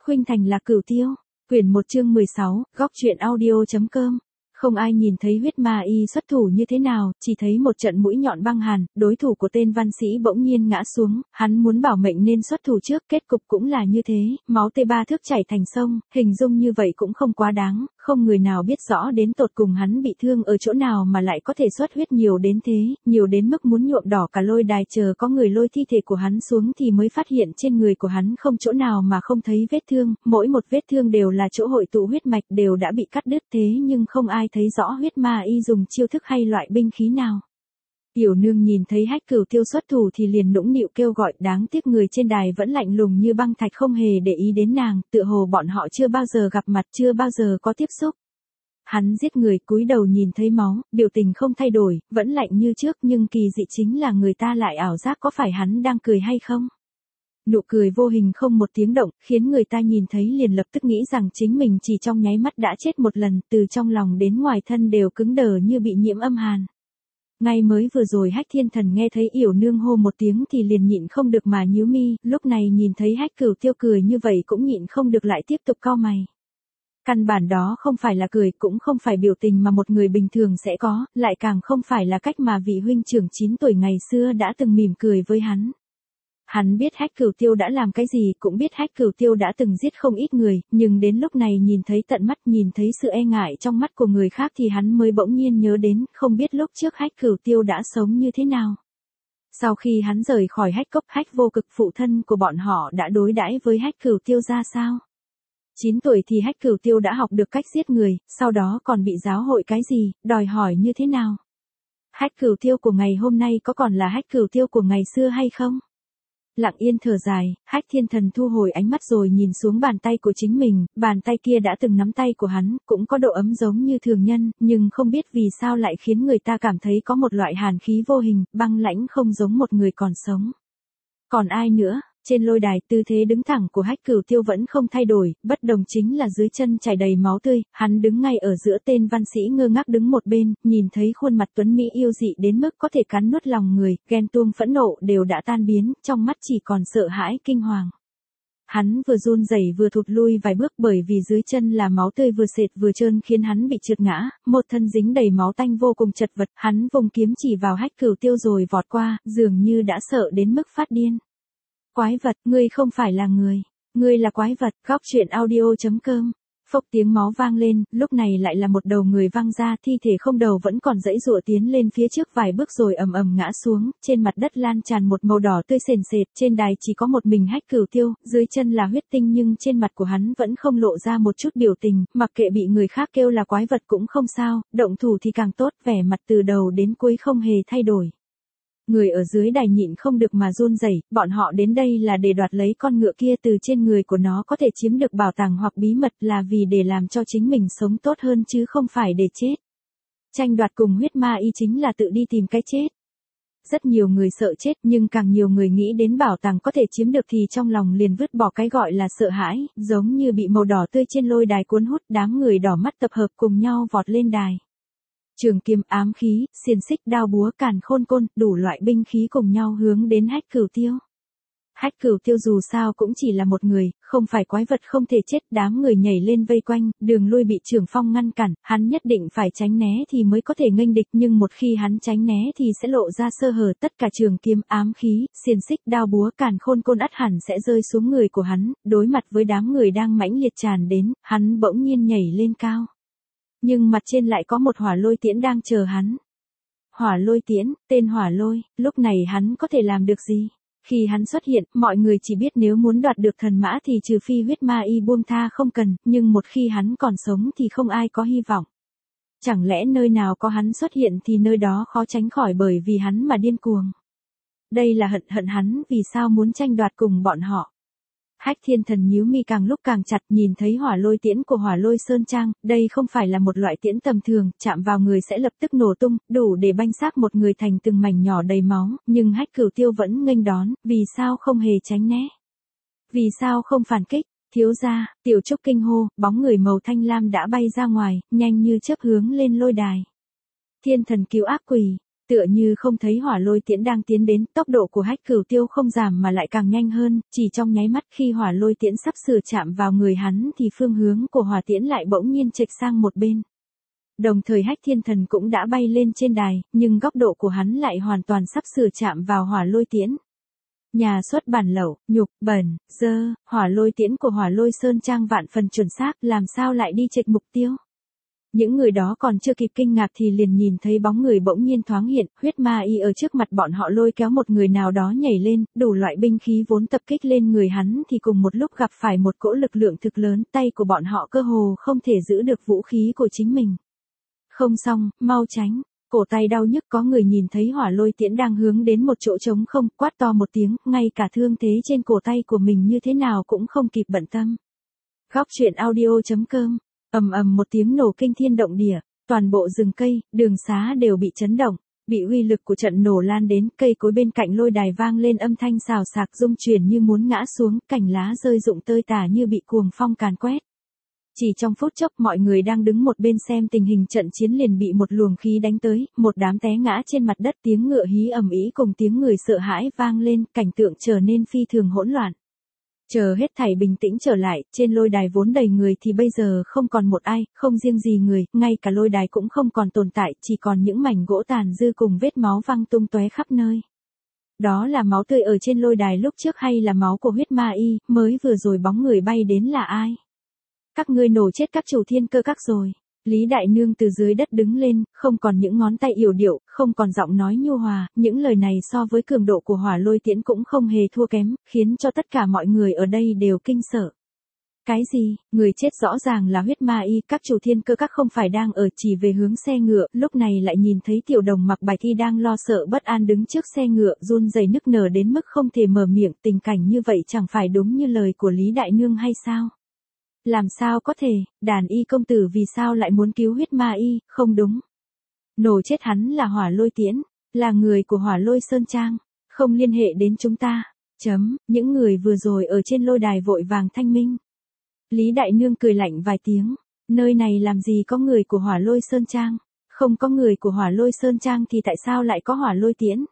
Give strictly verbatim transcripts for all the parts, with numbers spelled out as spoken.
Khuynh Thành là Cửu Tiêu. Quyển một chương mười sáu, góc truyện audio chấm com. Không ai nhìn thấy huyết ma y xuất thủ như thế nào, chỉ thấy một trận mũi nhọn băng hàn, đối thủ của tên văn sĩ bỗng nhiên ngã xuống, hắn muốn bảo mệnh nên xuất thủ trước, kết cục cũng là như thế, máu tê ba thước chảy thành sông, hình dung như vậy cũng không quá đáng, không người nào biết rõ đến tột cùng hắn bị thương ở chỗ nào mà lại có thể xuất huyết nhiều đến thế, nhiều đến mức muốn nhuộm đỏ cả lôi đài, chờ có người lôi thi thể của hắn xuống thì mới phát hiện trên người của hắn không chỗ nào mà không thấy vết thương, mỗi một vết thương đều là chỗ hội tụ huyết mạch đều đã bị cắt đứt, thế nhưng không ai thấy rõ huyết ma y dùng chiêu thức hay loại binh khí nào. Tiểu nương nhìn thấy Hách Cửu Tiêu xuất thủ thì liền nũng nịu kêu gọi, đáng tiếc người trên đài vẫn lạnh lùng như băng thạch, không hề để ý đến nàng, tựa hồ bọn họ chưa bao giờ gặp mặt, chưa bao giờ có tiếp xúc. Hắn giết người, cúi đầu nhìn thấy máu, biểu tình không thay đổi, vẫn lạnh như trước, nhưng kỳ dị chính là người ta lại ảo giác có phải hắn đang cười hay không. Nụ cười vô hình không một tiếng động, khiến người ta nhìn thấy liền lập tức nghĩ rằng chính mình chỉ trong nháy mắt đã chết một lần, từ trong lòng đến ngoài thân đều cứng đờ như bị nhiễm âm hàn. Ngay mới vừa rồi Hách Thiên Thần nghe thấy Yểu Nương hô một tiếng thì liền nhịn không được mà nhíu mi, lúc này nhìn thấy Hách Cửu Tiêu cười như vậy cũng nhịn không được lại tiếp tục cau mày. Căn bản đó không phải là cười, cũng không phải biểu tình mà một người bình thường sẽ có, lại càng không phải là cách mà vị huynh trưởng chín tuổi ngày xưa đã từng mỉm cười với hắn. Hắn biết Hách Cửu Tiêu đã làm cái gì, cũng biết Hách Cửu Tiêu đã từng giết không ít người, nhưng đến lúc này nhìn thấy tận mắt, nhìn thấy sự e ngại trong mắt của người khác thì hắn mới bỗng nhiên nhớ đến, không biết lúc trước Hách Cửu Tiêu đã sống như thế nào. Sau khi hắn rời khỏi Hách Cốc, Hách Vô Cực phụ thân của bọn họ đã đối đãi với Hách Cửu Tiêu ra sao? chín tuổi thì Hách Cửu Tiêu đã học được cách giết người, sau đó còn bị giáo hội cái gì, đòi hỏi như thế nào? Hách Cửu Tiêu của ngày hôm nay có còn là Hách Cửu Tiêu của ngày xưa hay không? Lặng yên thở dài, Hách Thiên Thần thu hồi ánh mắt rồi nhìn xuống bàn tay của chính mình, bàn tay kia đã từng nắm tay của hắn, cũng có độ ấm giống như thường nhân, nhưng không biết vì sao lại khiến người ta cảm thấy có một loại hàn khí vô hình, băng lãnh không giống một người còn sống. Còn ai nữa? Trên lôi đài, tư thế đứng thẳng của Hách Cửu Tiêu vẫn không thay đổi, bất đồng chính là dưới chân chảy đầy máu tươi, hắn đứng ngay ở giữa, tên văn sĩ ngơ ngác đứng một bên, nhìn thấy khuôn mặt tuấn mỹ yêu dị đến mức có thể cắn nuốt lòng người, ghen tuông phẫn nộ đều đã tan biến, trong mắt chỉ còn sợ hãi kinh hoàng. Hắn vừa run rẩy vừa thụt lui vài bước bởi vì dưới chân là máu tươi vừa sệt vừa trơn khiến hắn bị trượt ngã, một thân dính đầy máu tanh vô cùng chật vật, hắn vùng kiếm chỉ vào Hách Cửu Tiêu rồi vọt qua, dường như đã sợ đến mức phát điên. Quái vật, ngươi không phải là người, ngươi là quái vật. Góc truyện audio chấm com. Phốc tiếng máu vang lên, lúc này lại là một đầu người văng ra, thi thể không đầu vẫn còn giãy giụa tiến lên phía trước vài bước rồi ầm ầm ngã xuống, trên mặt đất lan tràn một màu đỏ tươi sền sệt, trên đài chỉ có một mình Hách Cửu Tiêu, dưới chân là huyết tinh nhưng trên mặt của hắn vẫn không lộ ra một chút biểu tình, mặc kệ bị người khác kêu là quái vật cũng không sao, động thủ thì càng tốt, vẻ mặt từ đầu đến cuối không hề thay đổi. Người ở dưới đài nhịn không được mà run rẩy, bọn họ đến đây là để đoạt lấy con ngựa kia, từ trên người của nó có thể chiếm được bảo tàng hoặc bí mật, là vì để làm cho chính mình sống tốt hơn chứ không phải để chết. Tranh đoạt cùng huyết ma y chính là tự đi tìm cái chết. Rất nhiều người sợ chết nhưng càng nhiều người nghĩ đến bảo tàng có thể chiếm được thì trong lòng liền vứt bỏ cái gọi là sợ hãi, giống như bị màu đỏ tươi trên lôi đài cuốn hút, đám người đỏ mắt tập hợp cùng nhau vọt lên đài. Trường kiếm, ám khí, xiềng xích, đao búa, càn khôn côn, đủ loại binh khí cùng nhau hướng đến Hách Cửu Tiêu. Hách Cửu Tiêu dù sao cũng chỉ là một người, không phải quái vật không thể chết, đám người nhảy lên vây quanh, đường lui bị Trường Phong ngăn cản, hắn nhất định phải tránh né thì mới có thể nghênh địch, nhưng một khi hắn tránh né thì sẽ lộ ra sơ hở, tất cả trường kiếm, ám khí, xiềng xích, đao búa, càn khôn côn ắt hẳn sẽ rơi xuống người của hắn, đối mặt với đám người đang mãnh liệt tràn đến, hắn bỗng nhiên nhảy lên cao. Nhưng mặt trên lại có một hỏa lôi tiễn đang chờ hắn. Hỏa lôi tiễn, tên hỏa lôi, lúc này hắn có thể làm được gì? Khi hắn xuất hiện, mọi người chỉ biết nếu muốn đoạt được thần mã thì trừ phi huyết ma y buông tha không cần, nhưng một khi hắn còn sống thì không ai có hy vọng. Chẳng lẽ nơi nào có hắn xuất hiện thì nơi đó khó tránh khỏi bởi vì hắn mà điên cuồng. Đây là hận hận hắn vì sao muốn tranh đoạt cùng bọn họ. Hách Thiên Thần nhíu mi càng lúc càng chặt, nhìn thấy hỏa lôi tiễn của Hỏa Lôi Sơn Trang, đây không phải là một loại tiễn tầm thường, chạm vào người sẽ lập tức nổ tung, đủ để banh xác một người thành từng mảnh nhỏ đầy máu, nhưng Hách Cửu Tiêu vẫn nghênh đón, vì sao không hề tránh né? Vì sao không phản kích? Thiếu gia, Tiểu Trúc kinh hô, bóng người màu thanh lam đã bay ra ngoài, nhanh như chớp hướng lên lôi đài. Thiên Thần cứu ác quỷ. Tựa như không thấy hỏa lôi tiễn đang tiến đến, tốc độ của Hách Cửu Tiêu không giảm mà lại càng nhanh hơn, chỉ trong nháy mắt khi hỏa lôi tiễn sắp sửa chạm vào người hắn thì phương hướng của hỏa tiễn lại bỗng nhiên chệch sang một bên. Đồng thời Hách Thiên Thần cũng đã bay lên trên đài, nhưng góc độ của hắn lại hoàn toàn sắp sửa chạm vào hỏa lôi tiễn. Nhà xuất bản lậu, nhục, bẩn, dơ, hỏa lôi tiễn của Hỏa Lôi Sơn Trang vạn phần chuẩn xác, làm sao lại đi chệch mục tiêu. Những người đó còn chưa kịp kinh ngạc thì liền nhìn thấy bóng người bỗng nhiên thoáng hiện, huyết ma y ở trước mặt bọn họ lôi kéo một người nào đó nhảy lên, đủ loại binh khí vốn tập kích lên người hắn thì cùng một lúc gặp phải một cỗ lực lượng thực lớn, tay của bọn họ cơ hồ không thể giữ được vũ khí của chính mình. Không xong, mau tránh. Cổ tay đau nhức, có người nhìn thấy hỏa lôi tiễn đang hướng đến một chỗ trống không, quát to một tiếng, ngay cả thương thế trên cổ tay của mình như thế nào cũng không kịp bận tâm. Góc truyện audio chấm com, ầm ầm một tiếng nổ kinh thiên động địa, toàn bộ rừng cây, đường xá đều bị chấn động, bị uy lực của trận nổ lan đến, cây cối bên cạnh lôi đài vang lên âm thanh xào xạc rung chuyển như muốn ngã xuống, cành lá rơi rụng tơi tả như bị cuồng phong càn quét. Chỉ trong phút chốc mọi người đang đứng một bên xem tình hình trận chiến liền bị một luồng khí đánh tới, một đám té ngã trên mặt đất, tiếng ngựa hí ầm ĩ cùng tiếng người sợ hãi vang lên, cảnh tượng trở nên phi thường hỗn loạn. Chờ hết thảy bình tĩnh trở lại, trên lôi đài vốn đầy người thì bây giờ không còn một ai, không riêng gì người, ngay cả lôi đài cũng không còn tồn tại, chỉ còn những mảnh gỗ tàn dư cùng vết máu văng tung tóe khắp nơi. Đó là máu tươi ở trên lôi đài lúc trước hay là máu của huyết ma y, mới vừa rồi bóng người bay đến là ai? Các ngươi nổ chết các chủ thiên cơ các rồi. Lý Đại Nương từ dưới đất đứng lên, không còn những ngón tay yểu điệu, không còn giọng nói nhu hòa, những lời này so với cường độ của hỏa lôi tiễn cũng không hề thua kém, khiến cho tất cả mọi người ở đây đều kinh sợ. Cái gì, người chết rõ ràng là huyết ma y, các chủ thiên cơ các không phải đang ở chỉ về hướng xe ngựa, lúc này lại nhìn thấy tiểu đồng mặc bạch y đang lo sợ bất an đứng trước xe ngựa, run rẩy nức nở đến mức không thể mở miệng, tình cảnh như vậy chẳng phải đúng như lời của Lý Đại Nương hay sao? Làm sao có thể, đàn y công tử vì sao lại muốn cứu huyết ma y, không đúng. Nổ chết hắn là hỏa lôi tiễn, là người của Hỏa Lôi Sơn Trang, không liên hệ đến chúng ta. Chấm, những người vừa rồi ở trên lôi đài vội vàng thanh minh. Lý Đại Nương cười lạnh vài tiếng, nơi này làm gì có người của Hỏa Lôi Sơn Trang, không có người của Hỏa Lôi Sơn Trang thì tại sao lại có hỏa lôi tiễn.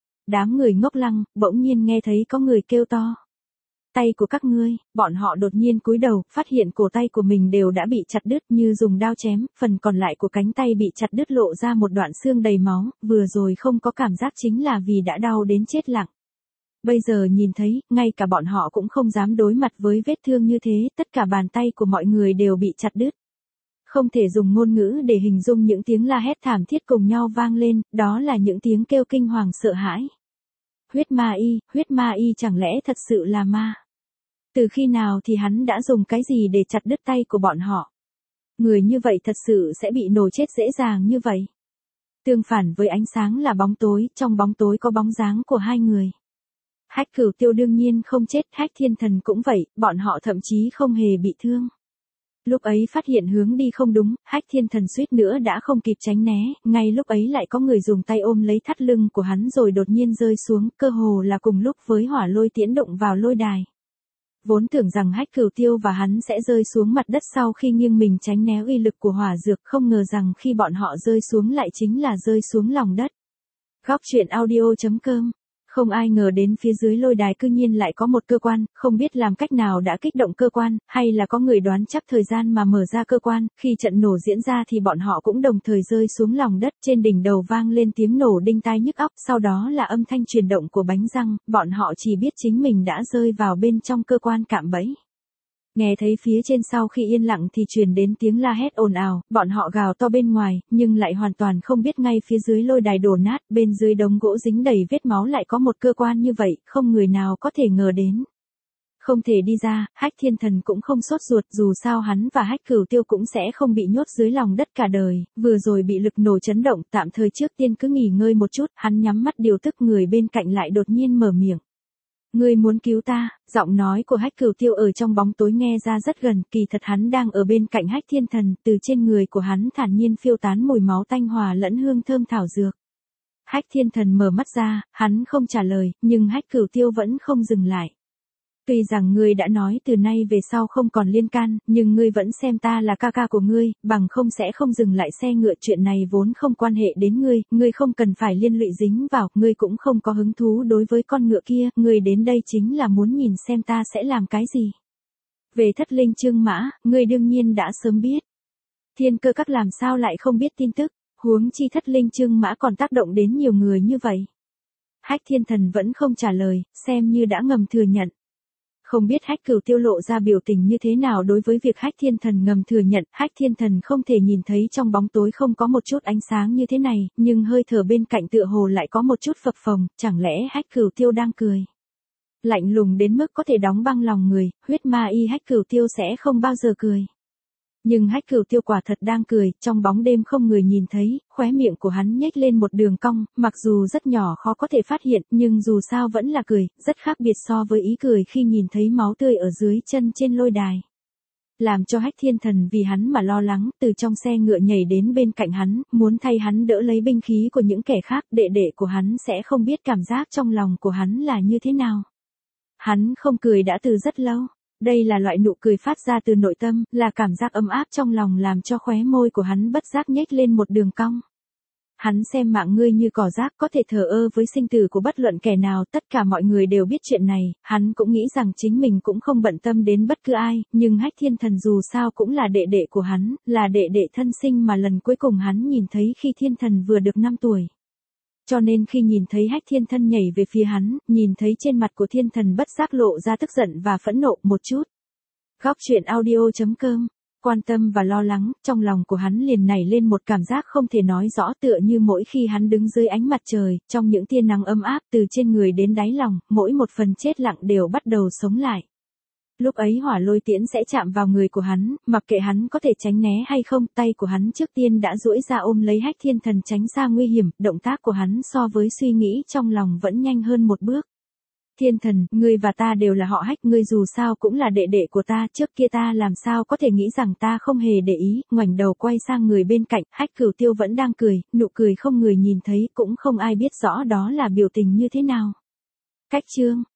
Đám người ngốc lăng, bỗng nhiên nghe thấy có người kêu to. Tay của các ngươi, bọn họ đột nhiên cúi đầu, phát hiện cổ tay của mình đều đã bị chặt đứt như dùng dao chém, phần còn lại của cánh tay bị chặt đứt lộ ra một đoạn xương đầy máu, vừa rồi không có cảm giác chính là vì đã đau đến chết lặng. Bây giờ nhìn thấy, ngay cả bọn họ cũng không dám đối mặt với vết thương như thế, tất cả bàn tay của mọi người đều bị chặt đứt. Không thể dùng ngôn ngữ để hình dung những tiếng la hét thảm thiết cùng nhau vang lên, đó là những tiếng kêu kinh hoàng sợ hãi. Huyết ma y, huyết ma y chẳng lẽ thật sự là ma? Từ khi nào thì hắn đã dùng cái gì để chặt đứt tay của bọn họ? Người như vậy thật sự sẽ bị nổ chết dễ dàng như vậy. Tương phản với ánh sáng là bóng tối, trong bóng tối có bóng dáng của hai người. Hách Cửu Tiêu đương nhiên không chết, Hách Thiên Thần cũng vậy, bọn họ thậm chí không hề bị thương. Lúc ấy phát hiện hướng đi không đúng, Hách Thiên Thần suýt nữa đã không kịp tránh né, ngay lúc ấy lại có người dùng tay ôm lấy thắt lưng của hắn rồi đột nhiên rơi xuống, cơ hồ là cùng lúc với hỏa lôi tiễn đụng vào lôi đài. Vốn tưởng rằng Hách Cửu Tiêu và hắn sẽ rơi xuống mặt đất sau khi nghiêng mình tránh né uy lực của hỏa dược, không ngờ rằng khi bọn họ rơi xuống lại chính là rơi xuống lòng đất. Góc truyện audio chấm com. Không ai ngờ đến phía dưới lôi đài cư nhiên lại có một cơ quan, không biết làm cách nào đã kích động cơ quan, hay là có người đoán chắc thời gian mà mở ra cơ quan, khi trận nổ diễn ra thì bọn họ cũng đồng thời rơi xuống lòng đất, trên đỉnh đầu vang lên tiếng nổ đinh tai nhức óc, sau đó là âm thanh chuyển động của bánh răng, bọn họ chỉ biết chính mình đã rơi vào bên trong cơ quan cạm bẫy. Nghe thấy phía trên sau khi yên lặng thì truyền đến tiếng la hét ồn ào, bọn họ gào to bên ngoài, nhưng lại hoàn toàn không biết ngay phía dưới lôi đài đổ nát, bên dưới đống gỗ dính đầy vết máu lại có một cơ quan như vậy, không người nào có thể ngờ đến. Không thể đi ra, Hách Thiên Thần cũng không sốt ruột, dù sao hắn và Hách Cửu Tiêu cũng sẽ không bị nhốt dưới lòng đất cả đời, vừa rồi bị lực nổ chấn động, tạm thời trước tiên cứ nghỉ ngơi một chút, hắn nhắm mắt điều tức, người bên cạnh lại đột nhiên mở miệng. Ngươi muốn cứu ta, giọng nói của Hách Cửu Tiêu ở trong bóng tối nghe ra rất gần, kỳ thật hắn đang ở bên cạnh Hách Thiên Thần, từ trên người của hắn thản nhiên phiêu tán mùi máu tanh hòa lẫn hương thơm thảo dược. Hách Thiên Thần mở mắt ra, hắn không trả lời, nhưng Hách Cửu Tiêu vẫn không dừng lại. Tuy rằng ngươi đã nói từ nay về sau không còn liên can, nhưng ngươi vẫn xem ta là ca ca của ngươi, bằng không sẽ không dừng lại xe ngựa, chuyện này vốn không quan hệ đến ngươi, ngươi không cần phải liên lụy dính vào, ngươi cũng không có hứng thú đối với con ngựa kia, ngươi đến đây chính là muốn nhìn xem ta sẽ làm cái gì. Về Thất Linh Trương Mã, ngươi đương nhiên đã sớm biết. Thiên Cơ Các làm sao lại không biết tin tức, huống chi Thất Linh Trương Mã còn tác động đến nhiều người như vậy. Hách Thiên Thần vẫn không trả lời, xem như đã ngầm thừa nhận. Không biết Hách Cửu Tiêu lộ ra biểu tình như thế nào đối với việc Hách Thiên Thần ngầm thừa nhận, Hách Thiên Thần không thể nhìn thấy trong bóng tối không có một chút ánh sáng như thế này, nhưng hơi thở bên cạnh tựa hồ lại có một chút phập phồng, chẳng lẽ Hách Cửu Tiêu đang cười. Lạnh lùng đến mức có thể đóng băng lòng người, huyết ma y Hách Cửu Tiêu sẽ không bao giờ cười. Nhưng Hách Cửu Tiêu quả thật đang cười, trong bóng đêm không người nhìn thấy, khóe miệng của hắn nhếch lên một đường cong, mặc dù rất nhỏ khó có thể phát hiện, nhưng dù sao vẫn là cười, rất khác biệt so với ý cười khi nhìn thấy máu tươi ở dưới chân trên lôi đài. Làm cho Hách Thiên Thần vì hắn mà lo lắng, từ trong xe ngựa nhảy đến bên cạnh hắn, muốn thay hắn đỡ lấy binh khí của những kẻ khác, đệ đệ của hắn sẽ không biết cảm giác trong lòng của hắn là như thế nào. Hắn không cười đã từ rất lâu. Đây là loại nụ cười phát ra từ nội tâm, là cảm giác ấm áp trong lòng làm cho khóe môi của hắn bất giác nhếch lên một đường cong. Hắn xem mạng ngươi như cỏ rác, có thể thờ ơ với sinh tử của bất luận kẻ nào, tất cả mọi người đều biết chuyện này, hắn cũng nghĩ rằng chính mình cũng không bận tâm đến bất cứ ai, nhưng Hách Thiên Thần dù sao cũng là đệ đệ của hắn, là đệ đệ thân sinh mà lần cuối cùng hắn nhìn thấy khi Thiên Thần vừa được năm tuổi. Cho nên khi nhìn thấy Hách Thiên Thần nhảy về phía hắn, nhìn thấy trên mặt của Thiên Thần bất giác lộ ra tức giận và phẫn nộ một chút. Góc truyện audio chấm com, quan tâm và lo lắng, trong lòng của hắn liền nảy lên một cảm giác không thể nói rõ, tựa như mỗi khi hắn đứng dưới ánh mặt trời, trong những tia nắng ấm áp từ trên người đến đáy lòng, mỗi một phần chết lặng đều bắt đầu sống lại. Lúc ấy hỏa lôi tiễn sẽ chạm vào người của hắn, mặc kệ hắn có thể tránh né hay không, tay của hắn trước tiên đã duỗi ra ôm lấy Hách Thiên Thần tránh xa nguy hiểm, động tác của hắn so với suy nghĩ trong lòng vẫn nhanh hơn một bước. Thiên Thần, ngươi và ta đều là họ Hách, ngươi dù sao cũng là đệ đệ của ta, trước kia ta làm sao có thể nghĩ rằng ta không hề để ý, ngoảnh đầu quay sang người bên cạnh, Hách Cửu Tiêu vẫn đang cười, nụ cười không người nhìn thấy, cũng không ai biết rõ đó là biểu tình như thế nào. Cách chương